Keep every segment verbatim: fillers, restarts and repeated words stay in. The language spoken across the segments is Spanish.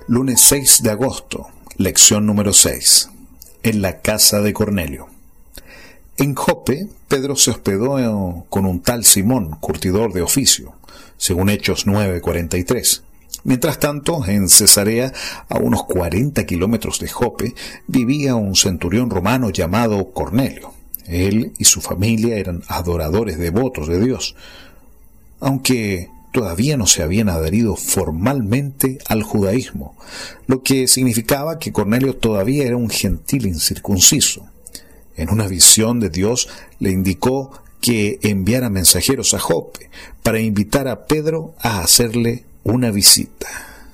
Lunes seis de agosto, lección número seis. En la casa de Cornelio. En Jope, Pedro se hospedó con un tal Simón, curtidor de oficio, según Hechos nueve cuarenta y tres. Mientras tanto, en Cesarea, a unos cuarenta kilómetros de Jope, vivía un centurión romano llamado Cornelio. Él y su familia eran adoradores devotos de Dios, aunque todavía no se habían adherido formalmente al judaísmo, lo que significaba que Cornelio todavía era un gentil incircunciso. En una visión de Dios le indicó que enviara mensajeros a Jope para invitar a Pedro a hacerle una visita.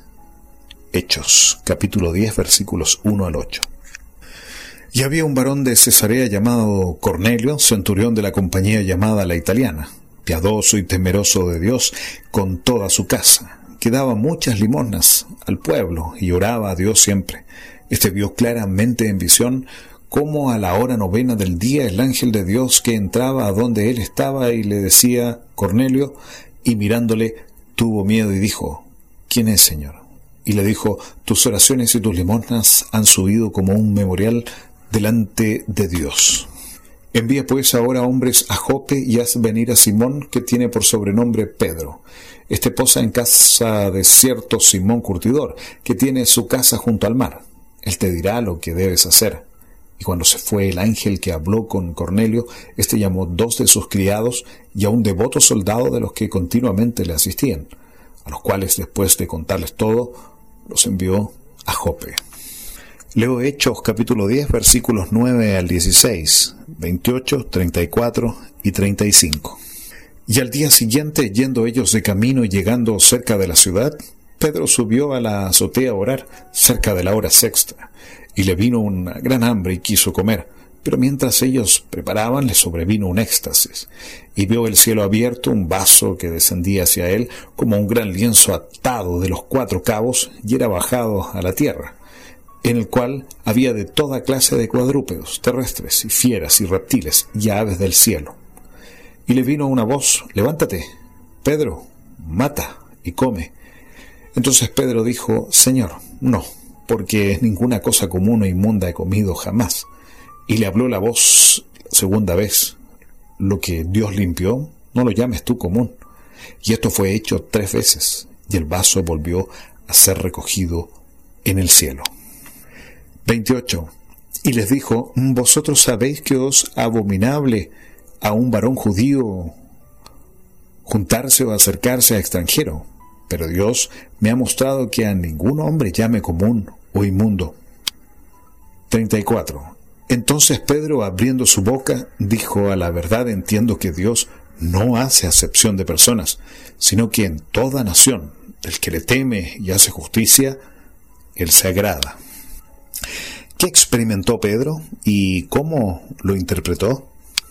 Hechos, capítulo diez, versículos uno al ocho. Y había un varón de Cesarea llamado Cornelio, centurión de la compañía llamada La Italiana, piadoso y temeroso de Dios con toda su casa, que daba muchas limosnas al pueblo y oraba a Dios siempre. Este vio claramente en visión cómo a la hora novena del día el ángel de Dios que entraba a donde él estaba y le decía Cornelio, y mirándole tuvo miedo y dijo: ¿Quién es, Señor? Y le dijo: tus oraciones y tus limosnas han subido como un memorial delante de Dios. Envía pues ahora hombres a Jope y haz venir a Simón, que tiene por sobrenombre Pedro. Este posa en casa de cierto Simón curtidor, que tiene su casa junto al mar. Él te dirá lo que debes hacer. Y cuando se fue el ángel que habló con Cornelio, éste llamó dos de sus criados y a un devoto soldado de los que continuamente le asistían, a los cuales, después de contarles todo, los envió a Jope. Leo Hechos capítulo diez, versículos nueve al dieciséis, veintiocho, treinta y cuatro y treinta y cinco. Y al día siguiente, yendo ellos de camino y llegando cerca de la ciudad, Pedro subió a la azotea a orar cerca de la hora sexta, y le vino una gran hambre y quiso comer. Pero mientras ellos preparaban, le sobrevino un éxtasis, y vio el cielo abierto, un vaso que descendía hacia él como un gran lienzo atado de los cuatro cabos, y era bajado a la tierra, en el cual había de toda clase de cuadrúpedos, terrestres y fieras y reptiles y aves del cielo. Y le vino una voz: levántate, Pedro, mata y come. Entonces Pedro dijo: Señor, no, porque ninguna cosa común o inmunda he comido jamás. Y le habló la voz segunda vez: lo que Dios limpió, no lo llames tú común. Y esto fue hecho tres veces, y el vaso volvió a ser recogido en el cielo. veintiocho. Y les dijo: vosotros sabéis que os abominable a un varón judío juntarse o acercarse a extranjero, pero Dios me ha mostrado que a ningún hombre llame común o inmundo. treinta y cuatro. Entonces Pedro, abriendo su boca, dijo: a la verdad entiendo que Dios no hace acepción de personas, sino que en toda nación, el que le teme y hace justicia, él se agrada. ¿Qué experimentó Pedro y cómo lo interpretó?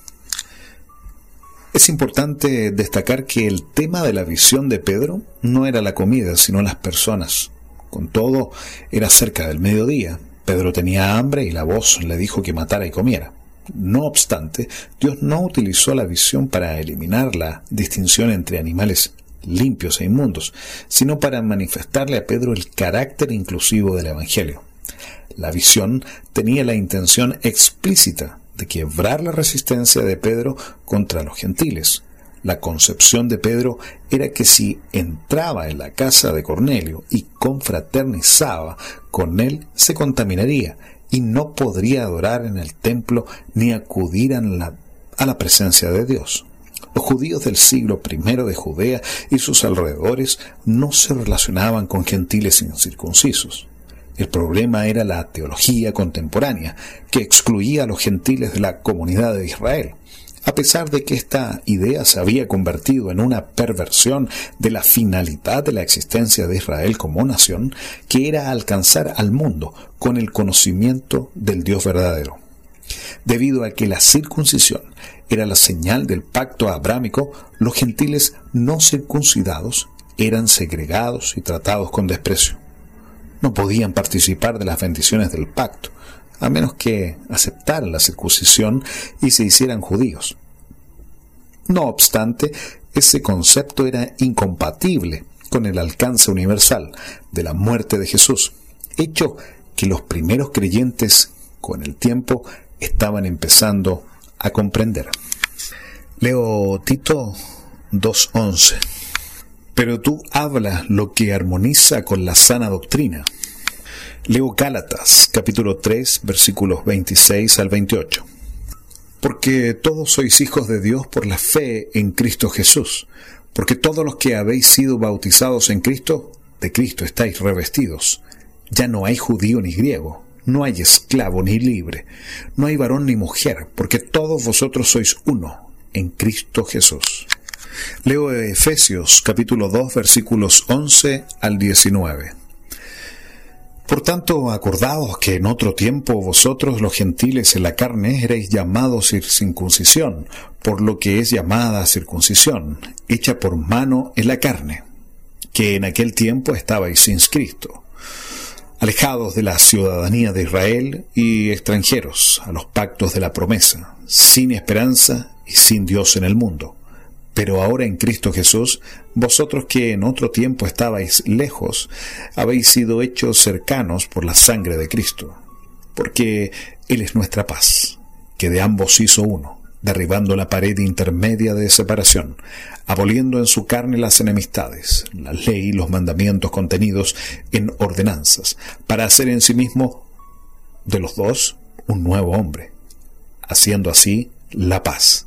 Es importante destacar que el tema de la visión de Pedro no era la comida, sino las personas. Con todo, era cerca del mediodía. Pedro tenía hambre y la voz le dijo que matara y comiera. No obstante, Dios no utilizó la visión para eliminar la distinción entre animales limpios e inmundos, sino para manifestarle a Pedro el carácter inclusivo del Evangelio. La visión tenía la intención explícita de quebrar la resistencia de Pedro contra los gentiles. La concepción de Pedro era que si entraba en la casa de Cornelio y confraternizaba con él, se contaminaría y no podría adorar en el templo ni acudir a la, a la presencia de Dios. Los judíos del siglo primero de Judea y sus alrededores no se relacionaban con gentiles incircuncisos. El problema era la teología contemporánea, que excluía a los gentiles de la comunidad de Israel, a pesar de que esta idea se había convertido en una perversión de la finalidad de la existencia de Israel como nación, que era alcanzar al mundo con el conocimiento del Dios verdadero. Debido a que la circuncisión era la señal del pacto abrámico, los gentiles no circuncidados eran segregados y tratados con desprecio. No podían participar de las bendiciones del pacto, a menos que aceptaran la circuncisión y se hicieran judíos. No obstante, ese concepto era incompatible con el alcance universal de la muerte de Jesús, hecho que los primeros creyentes con el tiempo estaban empezando a comprender. Leo Tito dos once. Pero tú hablas lo que armoniza con la sana doctrina. Leo Gálatas capítulo tres versículos veintiséis al veintiocho. Porque todos sois hijos de Dios por la fe en Cristo Jesús, porque todos los que habéis sido bautizados en Cristo, de Cristo estáis revestidos. Ya no hay judío ni griego, no hay esclavo ni libre, no hay varón ni mujer, porque todos vosotros sois uno en Cristo Jesús. Leo Efesios capítulo dos versículos once al diecinueve. Por tanto, acordaos que en otro tiempo vosotros los gentiles en la carne erais llamados circuncisión, por lo que es llamada circuncisión, hecha por mano en la carne, que en aquel tiempo estabais sin Cristo, alejados de la ciudadanía de Israel y extranjeros a los pactos de la promesa, sin esperanza y sin Dios en el mundo. Pero ahora en Cristo Jesús, vosotros que en otro tiempo estabais lejos, habéis sido hechos cercanos por la sangre de Cristo, porque Él es nuestra paz, que de ambos hizo uno, derribando la pared intermedia de separación, aboliendo en su carne las enemistades, la ley y los mandamientos contenidos en ordenanzas, para hacer en sí mismo de los dos un nuevo hombre, haciendo así la paz,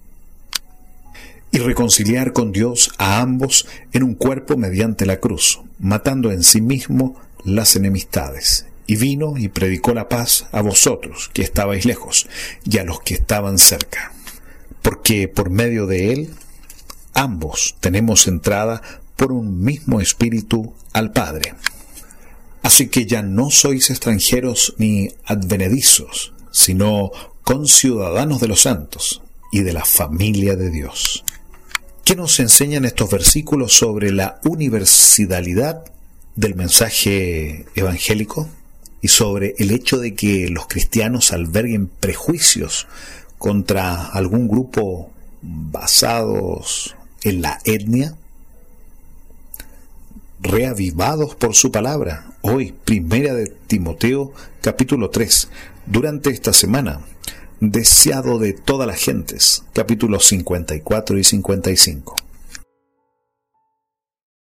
y reconciliar con Dios a ambos en un cuerpo mediante la cruz, matando en sí mismo las enemistades. Y vino y predicó la paz a vosotros que estabais lejos y a los que estaban cerca. Porque por medio de él, ambos tenemos entrada por un mismo espíritu al Padre. Así que ya no sois extranjeros ni advenedizos, sino conciudadanos de los santos y de la familia de Dios. ¿Qué nos enseñan estos versículos sobre la universalidad del mensaje evangélico y sobre el hecho de que los cristianos alberguen prejuicios contra algún grupo basados en la etnia? Reavivados por su palabra, hoy, primera de Timoteo, capítulo tres, durante esta semana, deseado de todas las gentes, capítulos cincuenta y cuatro y cincuenta y cinco.